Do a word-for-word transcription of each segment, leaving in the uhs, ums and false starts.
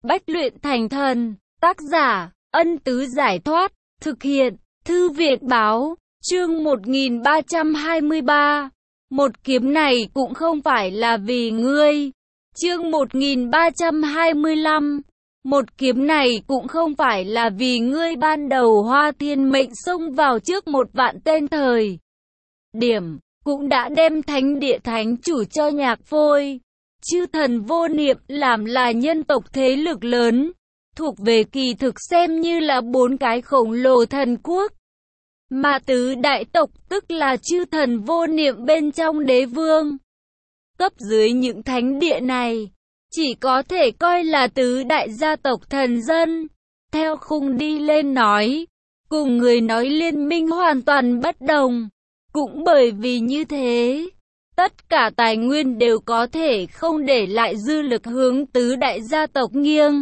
Bách luyện thành thần. Tác giả, Ân Tứ Giải Thoát. Thực hiện, Thư viện Báo. Chương một nghìn ba trăm hai mươi ba. Một kiếm này cũng không phải là vì ngươi. Chương một nghìn ba trăm hai mươi lăm. Một kiếm này cũng không phải là vì ngươi. Ban đầu Hoa Thiên Mệnh xông vào trước một vạn tên thời điểm, cũng đã đem thánh địa thánh chủ cho Nhạc Phôi. Chư thần vô niệm làm là nhân tộc thế lực lớn, thuộc về kỳ thực xem như là bốn cái khổng lồ thần quốc. Mà tứ đại tộc tức là chư thần vô niệm bên trong đế vương. Cấp dưới những thánh địa này, chỉ có thể coi là tứ đại gia tộc thần dân. Theo khung đi lên nói, cùng người nói liên minh hoàn toàn bất đồng. Cũng bởi vì như thế, tất cả tài nguyên đều có thể không để lại dư lực hướng tứ đại gia tộc nghiêng.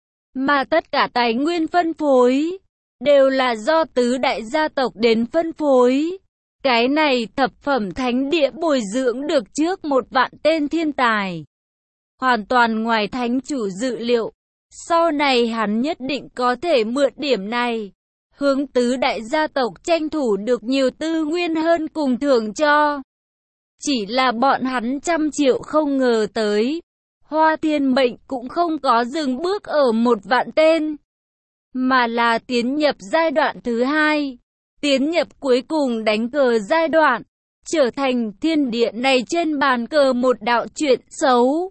Mà tất cả tài nguyên phân phối, đều là do tứ đại gia tộc đến phân phối. Cái này thập phẩm thánh địa bồi dưỡng được trước một vạn tên thiên tài. Hoàn toàn ngoài thánh chủ dự liệu. Sau này hắn nhất định có thể mượn điểm này, hướng tứ đại gia tộc tranh thủ được nhiều tư nguyên hơn cùng thưởng cho. Chỉ là bọn hắn trăm triệu không ngờ tới, Hoa Thiên Mệnh cũng không có dừng bước ở một vạn tên, mà là tiến nhập giai đoạn thứ hai, tiến nhập cuối cùng đánh cờ giai đoạn, trở thành thiên địa này trên bàn cờ một đạo chuyện xấu.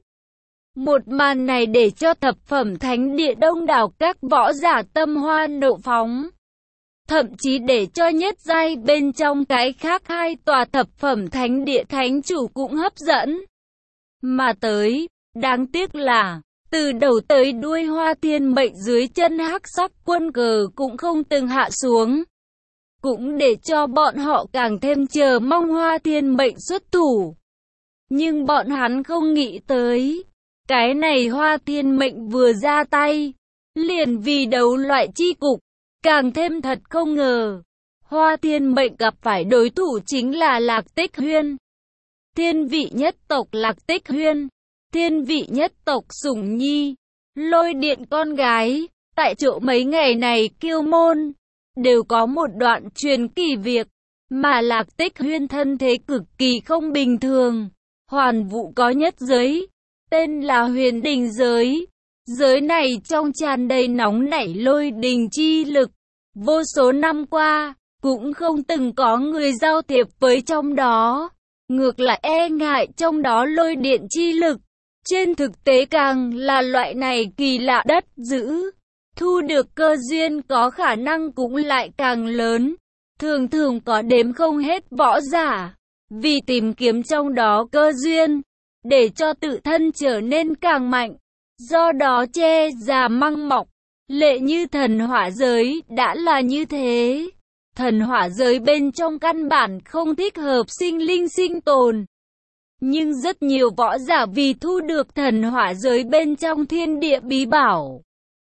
Một màn này để cho thập phẩm thánh địa đông đảo các võ giả tâm hoa nộ phóng. Thậm chí để cho nhất giai bên trong cái khác hai tòa thập phẩm thánh địa thánh chủ cũng hấp dẫn. Mà tới, đáng tiếc là, từ đầu tới đuôi Hoa Thiên Mệnh dưới chân hắc sắc quân cờ cũng không từng hạ xuống. Cũng để cho bọn họ càng thêm chờ mong Hoa Thiên Mệnh xuất thủ. Nhưng bọn hắn không nghĩ tới, cái này Hoa Thiên Mệnh vừa ra tay, liền vì đấu loại chi cục. Càng thêm thật không ngờ, Hoa Thiên Mệnh gặp phải đối thủ chính là Lạc Tích Huyên. Thiên vị nhất tộc Lạc Tích Huyên, thiên vị nhất tộc Sủng Nhi, Lôi Điện con gái. Tại chỗ mấy ngày này Kiêu Môn đều có một đoạn truyền kỳ việc, mà Lạc Tích Huyên thân thế cực kỳ không bình thường. Hoàn Vũ có nhất giới, tên là Huyền Đình giới. Giới này trong tràn đầy nóng nảy lôi đình chi lực. Vô số năm qua, cũng không từng có người giao thiệp với trong đó. Ngược lại e ngại trong đó lôi điện chi lực. Trên thực tế càng là loại này kỳ lạ đất giữ. Thu được cơ duyên có khả năng cũng lại càng lớn. Thường thường có đếm không hết võ giả. Vì tìm kiếm trong đó cơ duyên, để cho tự thân trở nên càng mạnh. Do đó che già măng mọc, lệ như thần hỏa giới đã là như thế. Thần hỏa giới bên trong căn bản không thích hợp sinh linh sinh tồn. Nhưng rất nhiều võ giả vì thu được thần hỏa giới bên trong thiên địa bí bảo,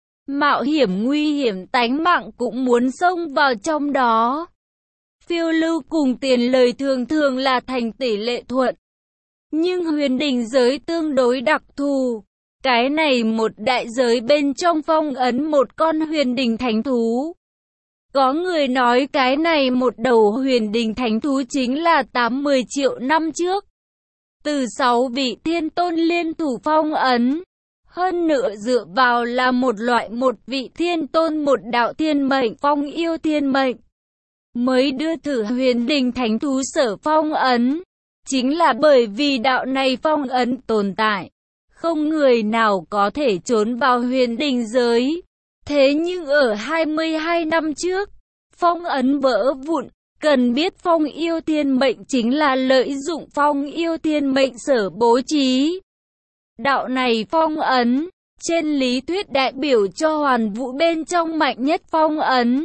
mạo hiểm nguy hiểm tánh mạng cũng muốn xông vào trong đó. Phiêu lưu cùng tiền lời thường thường là thành tỷ lệ thuận. Nhưng Huyền Đình giới tương đối đặc thù. Cái này một đại giới bên trong phong ấn một con huyền đình thánh thú. Có người nói cái này một đầu huyền đình thánh thú chính là tám mươi triệu năm trước. Từ sáu vị thiên tôn liên thủ phong ấn. Hơn nữa dựa vào là một loại một vị thiên tôn một đạo thiên mệnh phong yêu thiên mệnh. Mới đưa thử huyền đình thánh thú sở phong ấn. Chính là bởi vì đạo này phong ấn tồn tại, không người nào có thể trốn vào huyền đình giới. Thế nhưng ở hai mươi hai năm trước, phong ấn vỡ vụn. Cần biết phong yêu thiên mệnh chính là lợi dụng phong yêu thiên mệnh sở bố trí. Đạo này phong ấn, trên lý thuyết đại biểu cho Hoàn Vũ bên trong mạnh nhất phong ấn.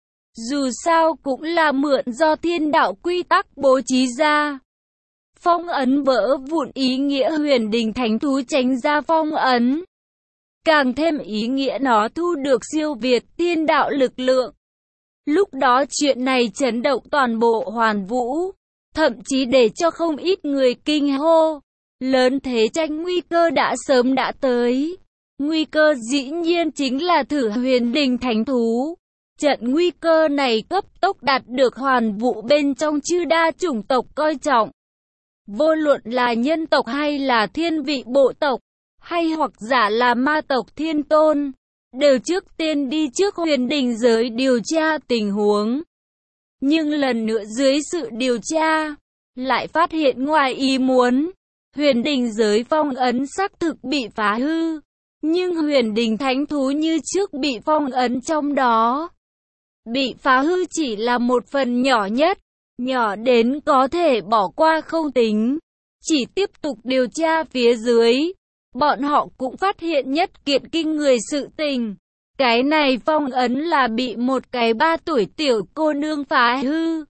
Dù sao cũng là mượn do thiên đạo quy tắc bố trí ra. Phong ấn vỡ vụn ý nghĩa huyền đình thánh thú tránh ra phong ấn. Càng thêm ý nghĩa nó thu được siêu việt thiên đạo lực lượng. Lúc đó chuyện này chấn động toàn bộ Hoàn Vũ. Thậm chí để cho không ít người kinh hô. Lớn thế tranh nguy cơ đã sớm đã tới. Nguy cơ dĩ nhiên chính là thử huyền đình thánh thú. Trận nguy cơ này cấp tốc đạt được Hoàn Vũ bên trong chư đa chủng tộc coi trọng. Vô luận là nhân tộc hay là thiên vị bộ tộc, hay hoặc giả là ma tộc thiên tôn, đều trước tiên đi trước huyền đình giới điều tra tình huống. Nhưng lần nữa dưới sự điều tra, lại phát hiện ngoài ý muốn, huyền đình giới phong ấn xác thực bị phá hư, nhưng huyền đình thánh thú như trước bị phong ấn trong đó. Bị phá hư chỉ là một phần nhỏ nhất, nhỏ đến có thể bỏ qua không tính. Chỉ tiếp tục điều tra phía dưới, bọn họ cũng phát hiện nhất kiện kinh người sự tình. Cái này phong ấn là bị một cái ba tuổi tiểu cô nương phá hư.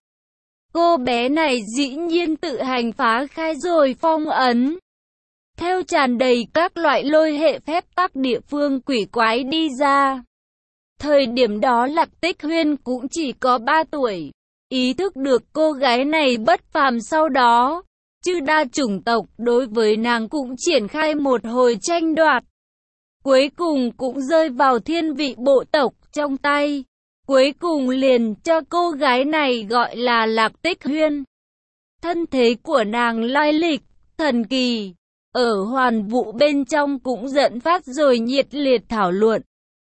Cô bé này dĩ nhiên tự hành phá khai rồi phong ấn. Theo tràn đầy các loại lôi hệ phép tắc địa phương quỷ quái đi ra. Thời điểm đó Lạc Tích Huyên cũng chỉ có ba tuổi. Ý thức được cô gái này bất phàm sau đó, chư đa chủng tộc đối với nàng cũng triển khai một hồi tranh đoạt. Cuối cùng cũng rơi vào thiên vị bộ tộc trong tay. Cuối cùng liền cho cô gái này gọi là Lạc Tích Huyên. Thân thế của nàng lai lịch, thần kỳ, ở Hoàn Vũ bên trong cũng dẫn phát rồi nhiệt liệt thảo luận.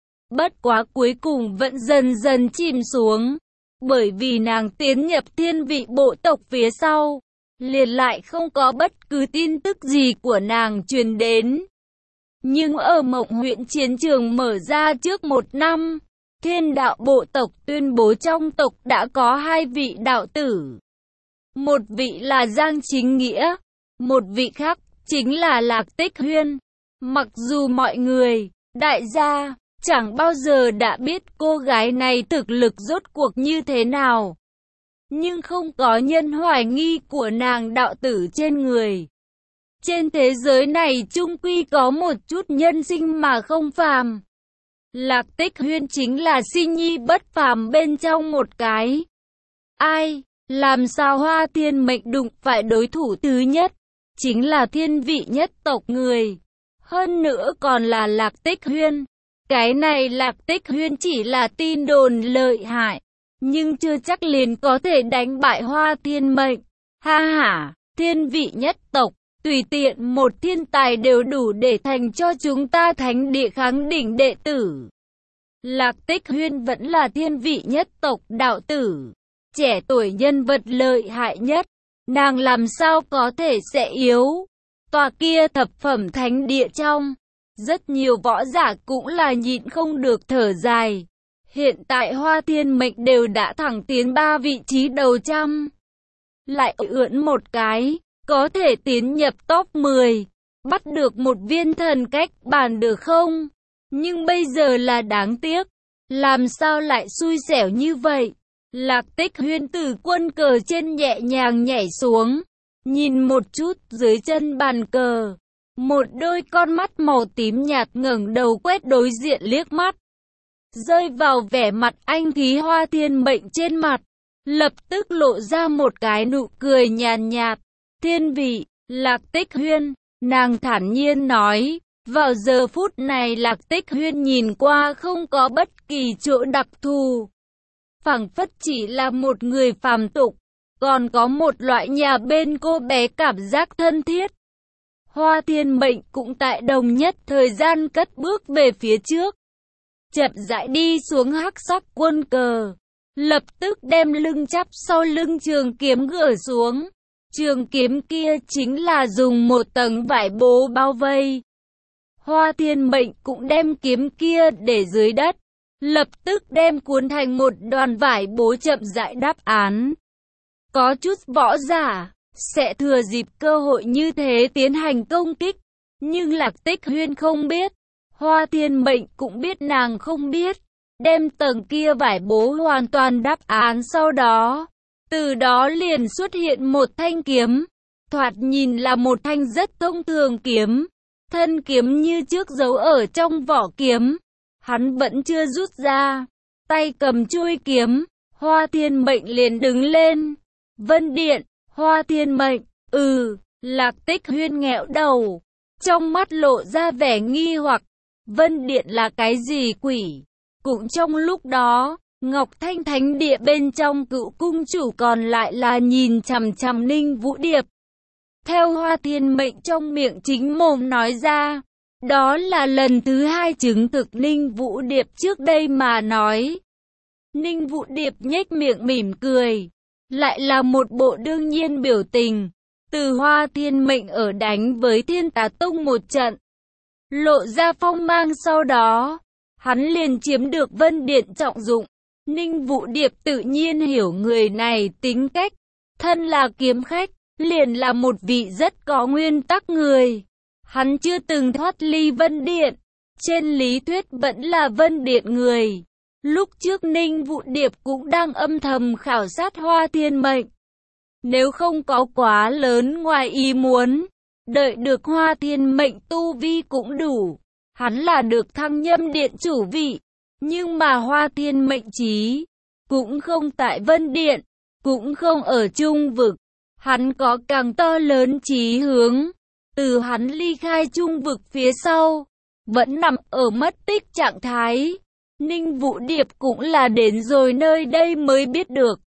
Bất quá cuối cùng vẫn dần dần chìm xuống, bởi vì nàng tiến nhập thiên vị bộ tộc phía sau, liền lại không có bất cứ tin tức gì của nàng truyền đến. Nhưng ở Mộng huyện chiến trường mở ra trước một năm, thiên đạo bộ tộc tuyên bố trong tộc đã có hai vị đạo tử. Một vị là Giang Chính Nghĩa, một vị khác chính là Lạc Tích Huyên. Mặc dù mọi người, đại gia, chẳng bao giờ đã biết cô gái này thực lực rốt cuộc như thế nào, nhưng không có nhân hoài nghi của nàng đạo tử trên người. Trên thế giới này chung quy có một chút nhân sinh mà không phàm. Lạc Tích Huyên chính là sinh nhi bất phàm bên trong một cái. Ai, làm sao Hoa Thiên Mệnh đụng phải đối thủ thứ nhất, chính là thiên vị nhất tộc người. Hơn nữa còn là Lạc Tích Huyên. Cái này Lạc Tích Huyên chỉ là tin đồn lợi hại, nhưng chưa chắc liền có thể đánh bại Hoa Thiên Mệnh. Ha ha, thiên vị nhất tộc, tùy tiện một thiên tài đều đủ để thành cho chúng ta thánh địa kháng đỉnh đệ tử. Lạc Tích Huyên vẫn là thiên vị nhất tộc đạo tử, trẻ tuổi nhân vật lợi hại nhất, nàng làm sao có thể sẽ yếu. Tòa kia thập phẩm thánh địa trong, rất nhiều võ giả cũng là nhịn không được thở dài. Hiện tại Hoa Thiên Mệnh đều đã thẳng tiến ba vị trí đầu trăm. Lại ưỡn một cái, có thể tiến nhập top mười, bắt được một viên thần cách bàn được không? Nhưng bây giờ là đáng tiếc, làm sao lại xui xẻo như vậy? Lạc Tích Huyên từ quân cờ trên nhẹ nhàng nhảy xuống, nhìn một chút dưới chân bàn cờ. Một đôi con mắt màu tím nhạt ngẩng đầu quét đối diện liếc mắt, rơi vào vẻ mặt anh khí Hoa Thiên Mệnh trên mặt, lập tức lộ ra một cái nụ cười nhàn nhạt. Thiên vị, Lạc Tích Huyên, nàng thản nhiên nói. Vào giờ phút này Lạc Tích Huyên nhìn qua không có bất kỳ chỗ đặc thù, phảng phất chỉ là một người phàm tục, còn có một loại nhà bên cô bé cảm giác thân thiết. Hoa Thiên Mệnh cũng tại đồng nhất thời gian cất bước về phía trước, chậm rãi đi xuống hắc sắc quân cờ, lập tức đem lưng chắp sau lưng trường kiếm gỡ xuống. Trường kiếm kia chính là dùng một tầng vải bố bao vây. Hoa Thiên Mệnh cũng đem kiếm kia để dưới đất, lập tức đem cuốn thành một đoàn vải bố chậm rãi đáp án. Có chút võ giả sẽ thừa dịp cơ hội như thế tiến hành công kích, nhưng Lạc Tích Huyên không biết, Hoa Thiên Mệnh cũng biết nàng không biết, đem tầng kia vải bố hoàn toàn đáp án sau đó. Từ đó liền xuất hiện một thanh kiếm, thoạt nhìn là một thanh rất thông thường kiếm, thân kiếm như trước giấu ở trong vỏ kiếm, hắn vẫn chưa rút ra, tay cầm chuôi kiếm, Hoa Thiên Mệnh liền đứng lên. Vân Điện, Hoa Thiên Mệnh, ừ, Lạc Tích Huyên nghẹo đầu, trong mắt lộ ra vẻ nghi hoặc, Vân Điện là cái gì quỷ? Cũng trong lúc đó, Ngọc Thanh Thánh Địa bên trong Cựu cung chủ còn lại là nhìn chằm chằm Ninh Vũ Điệp. Theo Hoa Thiên Mệnh trong miệng chính mồm nói ra, đó là lần thứ hai chứng thực Ninh Vũ Điệp trước đây mà nói. Ninh Vũ Điệp nhếch miệng mỉm cười, lại là một bộ đương nhiên biểu tình. Từ Hoa Thiên Mệnh ở đánh với Thiên Tà Tông một trận, lộ ra phong mang, sau đó hắn liền chiếm được Vân Điện trọng dụng. Ninh Vũ Điệp tự nhiên hiểu người này tính cách, thân là kiếm khách, liền là một vị rất có nguyên tắc người. Hắn chưa từng thoát ly Vân Điện, trên lý thuyết vẫn là Vân Điện người. Lúc trước Ninh Vũ Điệp cũng đang âm thầm khảo sát Hoa Thiên Mệnh. Nếu không có quá lớn ngoài ý muốn, đợi được Hoa Thiên Mệnh tu vi cũng đủ, hắn là được thăng nhâm điện chủ vị. Nhưng mà Hoa Thiên Mệnh chí cũng không tại Vân Điện, cũng không ở Trung Vực. Hắn có càng to lớn chí hướng. Từ hắn ly khai Trung Vực phía sau, vẫn nằm ở mất tích trạng thái. Ninh Vũ Điệp cũng là đến rồi nơi đây mới biết được.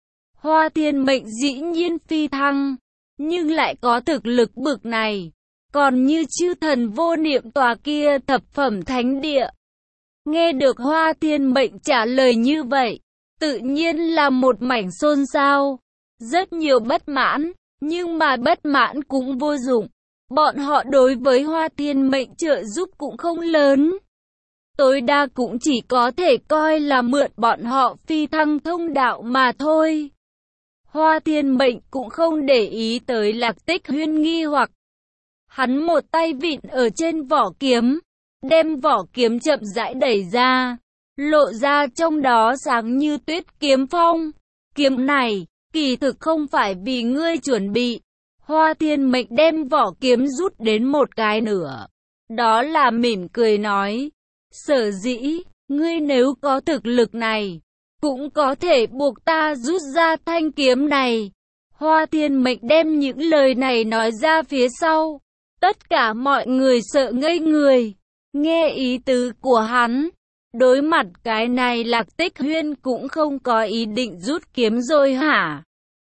Hoa Thiên Mệnh dĩ nhiên phi thăng, nhưng lại có thực lực bực này. Còn như chư thần vô niệm tòa kia thập phẩm thánh địa. Nghe được Hoa Thiên Mệnh trả lời như vậy, tự nhiên là một mảnh xôn xao. Rất nhiều bất mãn, nhưng mà bất mãn cũng vô dụng. Bọn họ đối với Hoa Thiên Mệnh trợ giúp cũng không lớn. Tối đa cũng chỉ có thể coi là mượn bọn họ phi thăng thông đạo mà thôi. Hoa Thiên Mệnh cũng không để ý tới Lạc Tích Huyên nghi hoặc. Hắn một tay vịn ở trên vỏ kiếm, đem vỏ kiếm chậm rãi đẩy ra, lộ ra trong đó sáng như tuyết kiếm phong. Kiếm này, kỳ thực không phải vì ngươi chuẩn bị. Hoa Thiên Mệnh đem vỏ kiếm rút đến một cái nửa. Đó là mỉm cười nói, sở dĩ, ngươi nếu có thực lực này, cũng có thể buộc ta rút ra thanh kiếm này. Hoa Thiên Mệnh đem những lời này nói ra phía sau. Tất cả mọi người sợ ngây người, nghe ý tứ của hắn. Đối mặt cái này Lạc Tích Huyên cũng không có ý định rút kiếm rồi hả?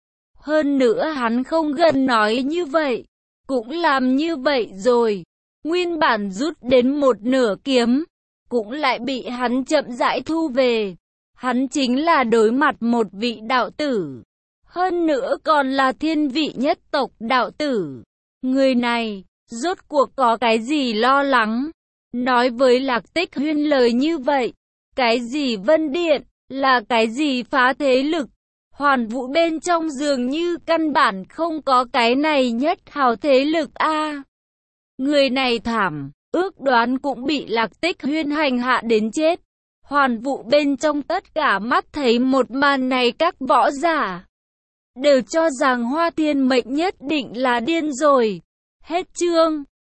Hơn nữa hắn không gần nói như vậy, cũng làm như vậy rồi. Nguyên bản rút đến một nửa kiếm, cũng lại bị hắn chậm rãi thu về. Hắn chính là đối mặt một vị đạo tử, hơn nữa còn là thiên vị nhất tộc đạo tử. Người này, rốt cuộc có cái gì lo lắng? Nói với Lạc Tích Huyên lời như vậy, cái gì Vân Điện, là cái gì phá thế lực? Hoàn Vũ bên trong dường như căn bản không có cái này nhất hào thế lực a. Người này thảm, ước đoán cũng bị Lạc Tích Huyên hành hạ đến chết. Hoàn Vũ bên trong tất cả mắt thấy một màn này, các võ giả đều cho rằng Hoa Thiên Mệnh nhất định là điên rồi. Hết chương.